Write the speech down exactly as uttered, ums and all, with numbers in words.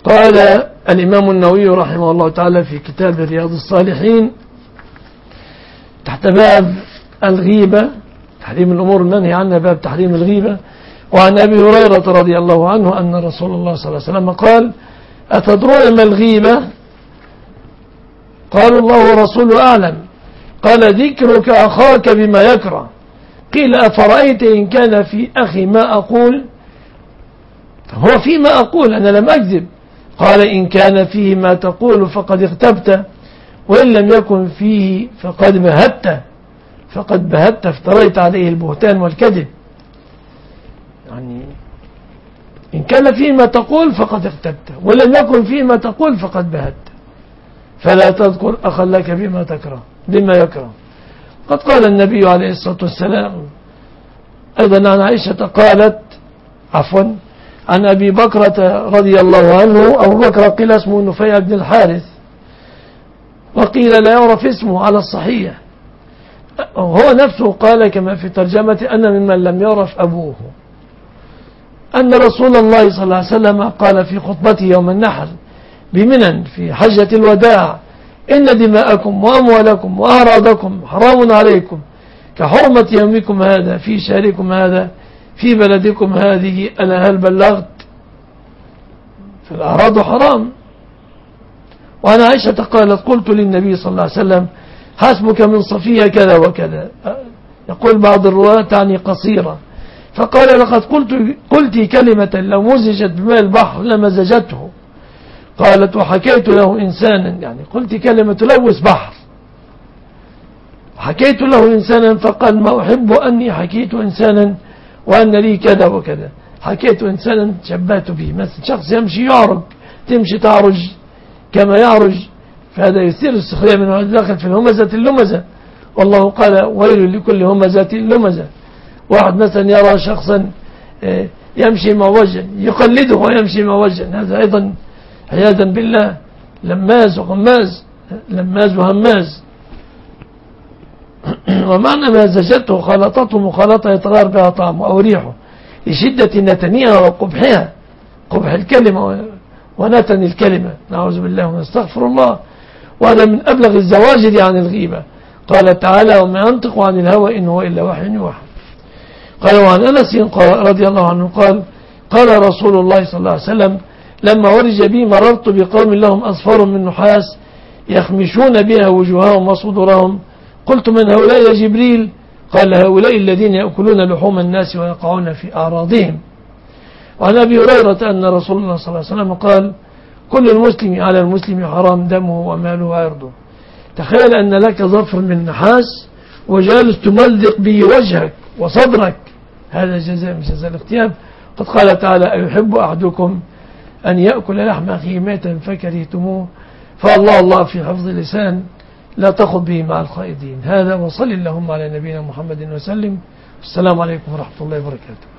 قال الإمام النووي رحمه الله تعالى في كتاب رياض الصالحين تحت باب الغيبة تحريم الأمور المنهي عنها، باب تحريم الغيبة. وعن أبي هريرة رضي الله عنه أن رسول الله صلى الله عليه وسلم قال: أتدرون ما الغيبة؟ قالوا: الله ورسوله أعلم. قال: ذكرك أخاك بما يكره. قيل: أفرأيت إن كان في أخي ما أقول؟ هو فيما أقول، أنا لم أكذب. قال: إن كان فيه ما تقول فقد اغتبت، وإن لم يكن فيه فقد بهت فقد بهت افتريت عليه البهتان والكذب. يعني إن كان فيه ما تقول فقد اغتبت، ولم يكن فيه ما تقول فقد بهت. فلا تذكر أخا لك بما تكره بما يكره. قد قال النبي عليه الصلاة والسلام أيضا عن عائشة قالت عفوا عن أبي بكرة رضي الله عنه، أبو بكر قيل اسمه نفيع بن الحارث، وقيل لا يعرف اسمه على الصحيح. هو نفسه قال كما في ترجمة أن ممن لم يعرف أبوه، أن رسول الله صلى الله عليه وسلم قال في خطبته يوم النحر بمنن في حجة الوداع: إن دماءكم وأموالكم وأعراضكم حرام عليكم كحرمة يومكم هذا في شهركم هذا في بلدكم هذه، ألا هل بلغت؟ فالأعراض حرام. وعن عائشة قالت: قلت للنبي صلى الله عليه وسلم: حسبك من صفية كذا وكذا. يقول بعض الرواة تعني قصيرة. فقال: لقد قلت قلت كلمة لو مزجت بماء البحر لمزجته. قالت: وحكيت له إنسانا، يعني قلت كلمة تلوث بحر. حكيت له إنسانا فقال: ما أحب أني حكيت إنسانا وأن لي كذا وكذا. حكيت إنسانا شبهت به، مثل شخص يمشي يعرج، تمشي تعرج كما يعرج، فهذا يثير السخرية منه، داخل في الهمزة اللمزة. والله قال: ويل لكل همزة لمزة. واحد مثلا يرى شخصا يمشي معوجا يقلده ويمشي معوجا، هذا أيضا عياذا بالله لماز وغماز، لماز وهماز. ومعنى مازجته خلطته مخالطة يتغير بها طعمه أو ريحه لشدة نتنها وقبحها، قبح الكلمة ونتن الكلمة، نعوذ بالله ونستغفر الله. وهذا من أبلغ الزواجر عن الغيبة. قال تعالى: وما ينطق عن الهوى إن هو إلا وحي يوحى. قال: وعن أنس رضي الله عنه قال: قال رسول الله صلى الله عليه وسلم: لما ورج بي مررت بقوم لهم أصفار من نحاس يخمشون بها وجوههم وصدورهم، قلت: من هؤلاء يا جبريل؟ قال: هؤلاء الذين يأكلون لحوم الناس ويقعون في أعراضهم. وعن أبي هريرة أن رسول الله صلى الله عليه وسلم قال: كل المسلم على المسلم حرام دمه وماله وعرضه. تخيل أن لك ظفر من نحاس وجالس تملق به وجهك وصدرك، هذا جزاء من جزاء الاغتياب. قد قال تعالى: أيحب أحدكم أن يأكل لحم أخيه ميتا فكرهتموه؟ فالله الله في حفظ اللسان لا تخض به مع الخائضين. هذا، وصل اللهم على نبينا محمد وسلم. السلام عليكم ورحمة الله وبركاته.